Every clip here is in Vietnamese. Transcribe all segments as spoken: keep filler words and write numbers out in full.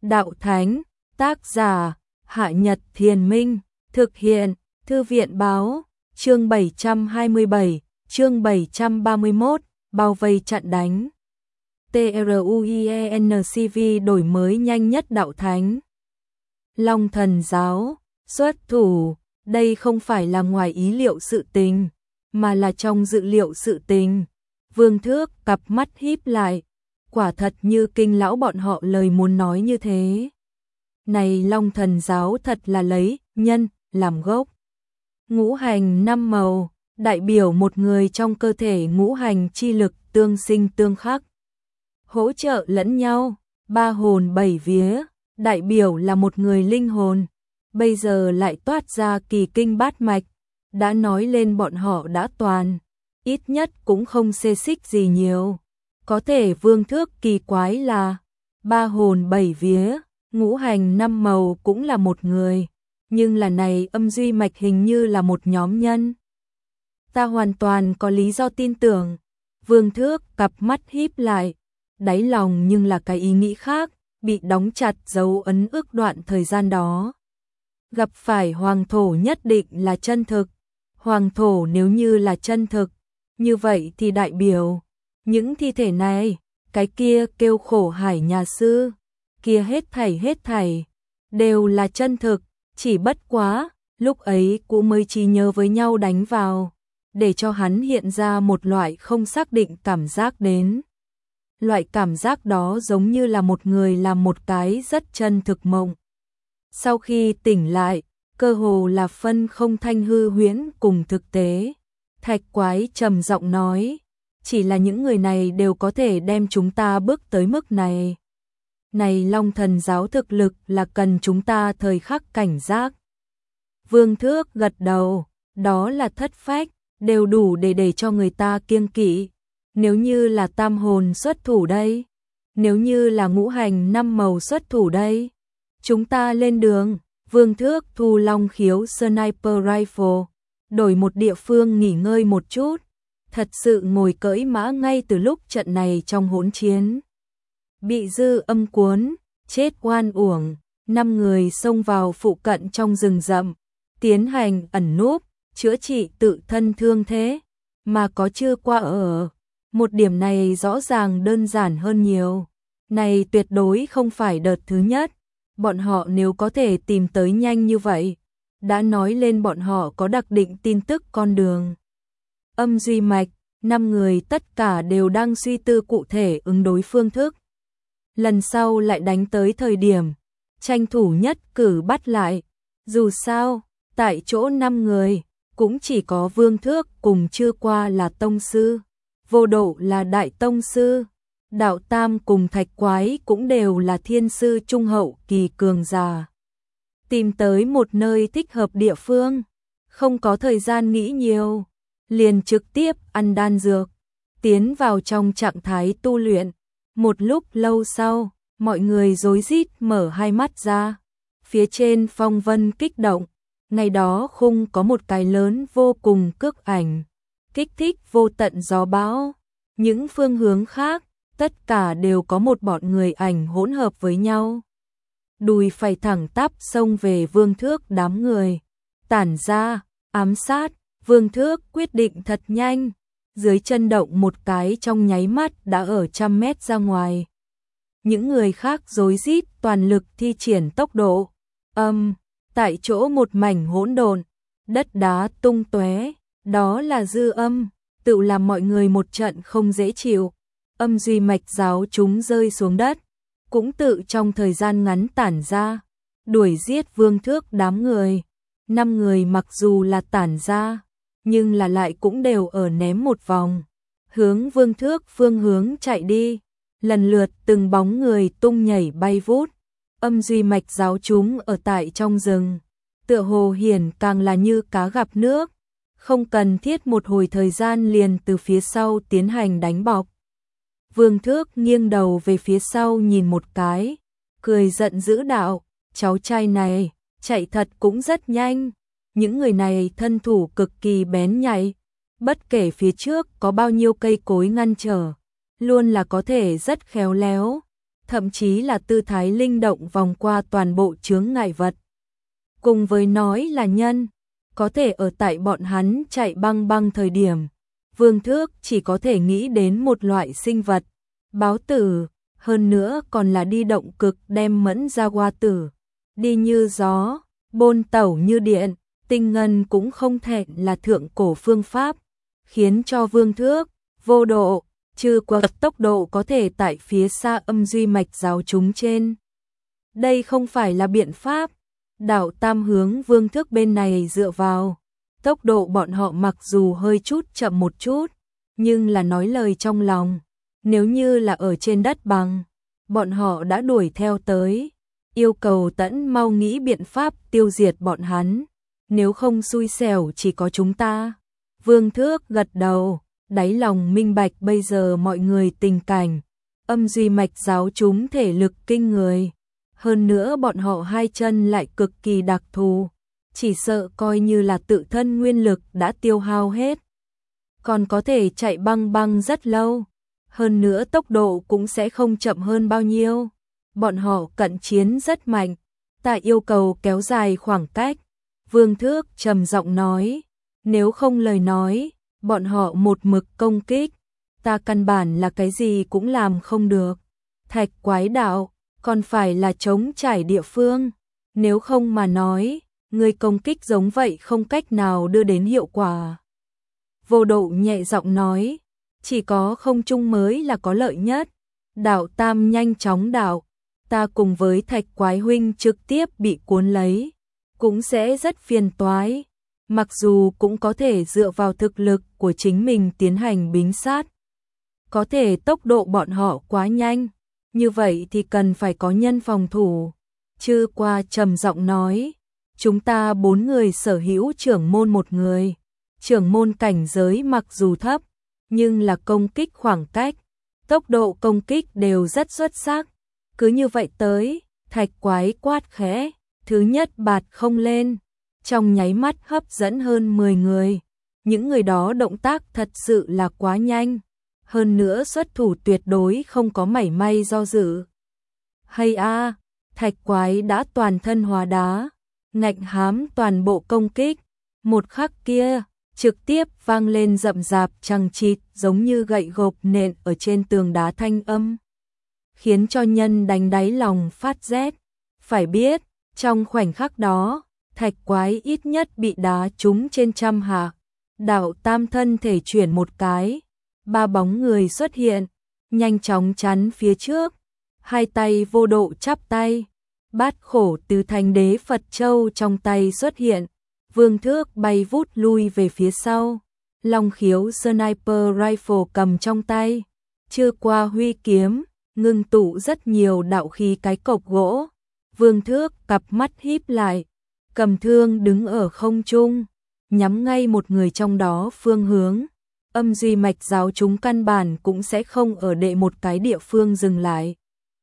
Đạo Thánh, tác giả, Hạ Nhật Thiền Minh, thực hiện, Thư viện Báo, chương bảy trăm hai mươi bảy, chương bảy trăm ba mươi mốt, bao vây chặn đánh. TRUIENCV đổi mới nhanh nhất Đạo Thánh. Long Thần Giáo, xuất thủ, đây không phải là ngoài ý liệu sự tình, mà là trong dự liệu sự tình. Vương Thước cặp mắt híp lại, quả thật như kinh lão bọn họ lời muốn nói như thế. Này Long Thần Giáo thật là lấy nhân làm gốc. Ngũ hành năm màu, đại biểu một người trong cơ thể ngũ hành chi lực tương sinh tương khắc, hỗ trợ lẫn nhau. Ba hồn bảy vía, đại biểu là một người linh hồn. Bây giờ lại toát ra kỳ kinh bát mạch, đã nói lên bọn họ đã toàn, ít nhất cũng không xê xích gì nhiều. Có thể Vương Thước kỳ quái là ba hồn bảy vía, ngũ hành năm màu cũng là một người, nhưng là này âm duy mạch hình như là một nhóm nhân. Ta hoàn toàn có lý do tin tưởng. Vương Thước cặp mắt híp lại, đáy lòng nhưng là cái ý nghĩ khác, bị đóng chặt dấu ấn ước đoạn thời gian đó. Gặp phải hoàng thổ nhất định là chân thực. Hoàng thổ nếu như là chân thực, như vậy thì đại biểu những thi thể này, cái kia kêu khổ hải nhà sư, kia hết thảy hết thảy đều là chân thực, chỉ bất quá lúc ấy cũng mới trí nhớ với nhau đánh vào, để cho hắn hiện ra một loại không xác định cảm giác đến. Loại cảm giác đó giống như là một người làm một cái rất chân thực mộng. Sau khi tỉnh lại, cơ hồ là phân không thanh hư huyễn cùng thực tế. Thạch Quái trầm giọng nói, chỉ là những người này đều có thể đem chúng ta bước tới mức này. Này Long Thần Giáo thực lực là cần chúng ta thời khắc cảnh giác. Vương Thước gật đầu, đó là thất phách, đều đủ để để cho người ta kiêng kỵ. Nếu như là tam hồn xuất thủ đây, nếu như là ngũ hành năm màu xuất thủ đây, chúng ta lên đường. Vương Thước thu long khiếu sniper rifle, đổi một địa phương nghỉ ngơi một chút, thật sự ngồi cưỡi mã ngay từ lúc trận này trong hỗn chiến. Bị dư âm cuốn, chết oan uổng, năm người xông vào phụ cận trong rừng rậm, tiến hành ẩn núp, chữa trị tự thân thương thế, mà có chưa qua ở. Một điểm này rõ ràng đơn giản hơn nhiều. Này tuyệt đối không phải đợt thứ nhất. Bọn họ nếu có thể tìm tới nhanh như vậy, đã nói lên bọn họ có đặc định tin tức con đường. Âm duy mạch, năm người tất cả đều đang suy tư cụ thể ứng đối phương thức. Lần sau lại đánh tới thời điểm, tranh thủ nhất cử bắt lại. Dù sao, tại chỗ năm người, cũng chỉ có Vương Thước cùng chưa qua là tông sư, Vô Độ là đại tông sư. Đạo Tam cùng Thạch Quái cũng đều là thiên sư trung hậu kỳ cường giả. Tìm tới một nơi thích hợp địa phương, không có thời gian nghĩ nhiều, liền trực tiếp ăn đan dược, tiến vào trong trạng thái tu luyện. Một lúc lâu sau, mọi người rối rít mở hai mắt ra, phía trên phong vân kích động, ngày đó khung có một cái lớn vô cùng cước ảnh, kích thích vô tận gió bão, những phương hướng khác tất cả đều có một bọn người ảnh hỗn hợp với nhau. Đùi phải thẳng tắp xông về Vương Thước đám người. Tản ra, ám sát, Vương Thước quyết định thật nhanh. Dưới chân động một cái trong nháy mắt đã ở trăm mét ra ngoài. Những người khác rối rít toàn lực thi triển tốc độ. Âm, tại chỗ một mảnh hỗn độn, đất đá tung tóe, đó là dư âm, tự làm mọi người một trận không dễ chịu. Âm duy mạch giáo chúng rơi xuống đất, cũng tự trong thời gian ngắn tản ra, đuổi giết Vương Thước đám người. Năm người mặc dù là tản ra, nhưng là lại cũng đều ở ném một vòng, hướng Vương Thước phương hướng chạy đi. Lần lượt từng bóng người tung nhảy bay vút. Âm duy mạch giáo chúng ở tại trong rừng, tựa hồ hiển càng là như cá gặp nước, không cần thiết một hồi thời gian liền từ phía sau tiến hành đánh bọc. Vương Thước nghiêng đầu về phía sau nhìn một cái, cười giận dữ đạo, cháu trai này, chạy thật cũng rất nhanh. Những người này thân thủ cực kỳ bén nhạy, bất kể phía trước có bao nhiêu cây cối ngăn trở, luôn là có thể rất khéo léo. thậm chí là tư thái linh động vòng qua toàn bộ chướng ngại vật. Cùng với nói là nhân, có thể ở tại bọn hắn chạy băng băng thời điểm, Vương Thước chỉ có thể nghĩ đến một loại sinh vật, báo tử, hơn nữa còn là đi động cực đem mẫn ra qua tử, đi như gió, bôn tẩu như điện, tinh ngân cũng không thể là thượng cổ phương pháp, khiến cho Vương Thước vô độ, trừ qua tốc độ có thể tại phía xa âm duy mạch giáo chúng trên. Đây không phải là biện pháp, đạo tam hướng Vương Thước bên này dựa vào. Tốc độ bọn họ mặc dù hơi chút chậm một chút, nhưng là nói lời trong lòng. Nếu như là ở trên đất bằng, bọn họ đã đuổi theo tới, yêu cầu Tẫn mau nghĩ biện pháp tiêu diệt bọn hắn. Nếu không xui xẻo chỉ có chúng ta. Vương Thước gật đầu, đáy lòng minh bạch bây giờ mọi người tình cảnh. Âm duy mạch giáo chúng thể lực kinh người. Hơn nữa bọn họ hai chân lại cực kỳ đặc thù. Chỉ sợ coi như là tự thân nguyên lực đã tiêu hao hết. Còn có thể chạy băng băng rất lâu. Hơn nữa tốc độ cũng sẽ không chậm hơn bao nhiêu. Bọn họ cận chiến rất mạnh. Ta yêu cầu kéo dài khoảng cách. Vương Thước trầm giọng nói. Nếu không lời nói, bọn họ một mực công kích. Ta căn bản là cái gì cũng làm không được. Thạch quái đạo, còn phải là trống trải địa phương. Nếu không mà nói, người công kích giống vậy không cách nào đưa đến hiệu quả. Vô độ nhẹ giọng nói, chỉ có không trung mới là có lợi nhất. Đạo tam nhanh chóng đạo, ta cùng với thạch quái huynh trực tiếp bị cuốn lấy, cũng sẽ rất phiền toái. Mặc dù cũng có thể dựa vào thực lực của chính mình tiến hành bính sát. Có thể tốc độ bọn họ quá nhanh, như vậy thì cần phải có nhân phòng thủ. Chư qua trầm giọng nói, chúng ta bốn người sở hữu trưởng môn một người. Trưởng môn cảnh giới mặc dù thấp, nhưng là công kích khoảng cách, tốc độ công kích đều rất xuất sắc. Cứ như vậy tới, thạch quái quát khẽ, thứ nhất bạt không lên, trong nháy mắt hấp dẫn hơn mười người. Những người đó động tác thật sự là quá nhanh, hơn nữa xuất thủ tuyệt đối không có mảy may do dự. Hay a, thạch quái đã toàn thân hóa đá, ngạnh hám toàn bộ công kích, một khắc kia, trực tiếp vang lên rậm rạp chằng chịt giống như gậy gộc nện ở trên tường đá thanh âm, khiến cho nhân đánh đáy lòng phát rét. Phải biết, trong khoảnh khắc đó, thạch quái ít nhất bị đá trúng trên trăm hạ. Đạo tam thân thể chuyển một cái, ba bóng người xuất hiện, nhanh chóng chắn phía trước, hai tay vô độ chắp tay, bát khổ từ thành đế Phật Châu trong tay xuất hiện, Vương Thước bay vút lui về phía sau, long khiếu sniper rifle cầm trong tay, chưa qua huy kiếm, ngưng tụ rất nhiều đạo khí cái cọc gỗ, Vương Thước cặp mắt híp lại, cầm thương đứng ở không trung, nhắm ngay một người trong đó phương hướng. Âm duy mạch giáo chúng căn bản cũng sẽ không ở đệ một cái địa phương dừng lại.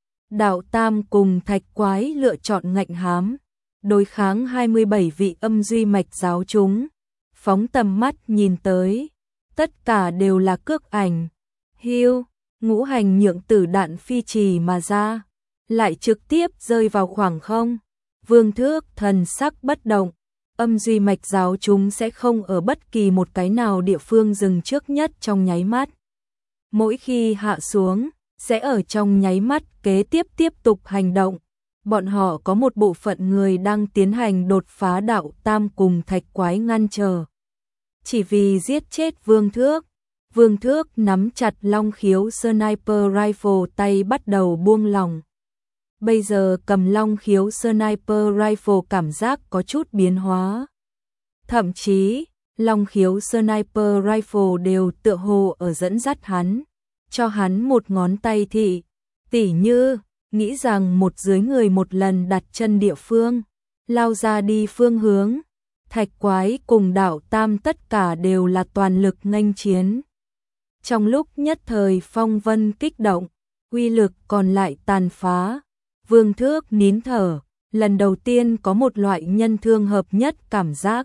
Đạo tam cùng thạch quái lựa chọn ngạnh hám, đối kháng hai mươi bảy vị âm duy mạch giáo chúng. Phóng tầm mắt nhìn tới, tất cả đều là cước ảnh. Hiu, ngũ hành nhượng tử đạn phi trì mà ra, lại trực tiếp rơi vào khoảng không. Vương Thước thần sắc bất động. Âm duy mạch giáo chúng sẽ không ở bất kỳ một cái nào địa phương dừng trước nhất trong nháy mắt. Mỗi khi hạ xuống, sẽ ở trong nháy mắt kế tiếp tiếp tục hành động. Bọn họ có một bộ phận người đang tiến hành đột phá đạo tam cùng thạch quái ngăn trở. Chỉ vì giết chết Vương Thước, Vương Thước nắm chặt long khiếu sniper rifle tay bắt đầu buông lỏng. Bây giờ cầm long khiếu sniper rifle cảm giác có chút biến hóa. Thậm chí, long khiếu sniper rifle đều tựa hồ ở dẫn dắt hắn, cho hắn một ngón tay thị, tỉ như, nghĩ rằng một dưới người một lần đặt chân địa phương, lao ra đi phương hướng. Thạch quái cùng đạo tam tất cả đều là toàn lực nghênh chiến. Trong lúc nhất thời phong vân kích động, uy lực còn lại tàn phá. Vương Thước nín thở, lần đầu tiên có một loại nhân thương hợp nhất cảm giác.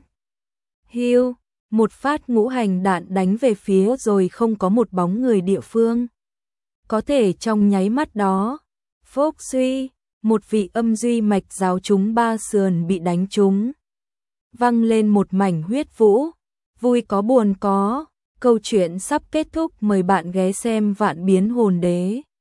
Hiu, một phát ngũ hành đạn đánh về phía rồi không có một bóng người địa phương. Có thể trong nháy mắt đó, Phúc suy, một vị âm duy mạch giáo chúng ba sườn bị đánh trúng. Văng lên một mảnh huyết vũ, vui có buồn có, câu chuyện sắp kết thúc, mời bạn ghé xem Vạn Biến Hồn Đế.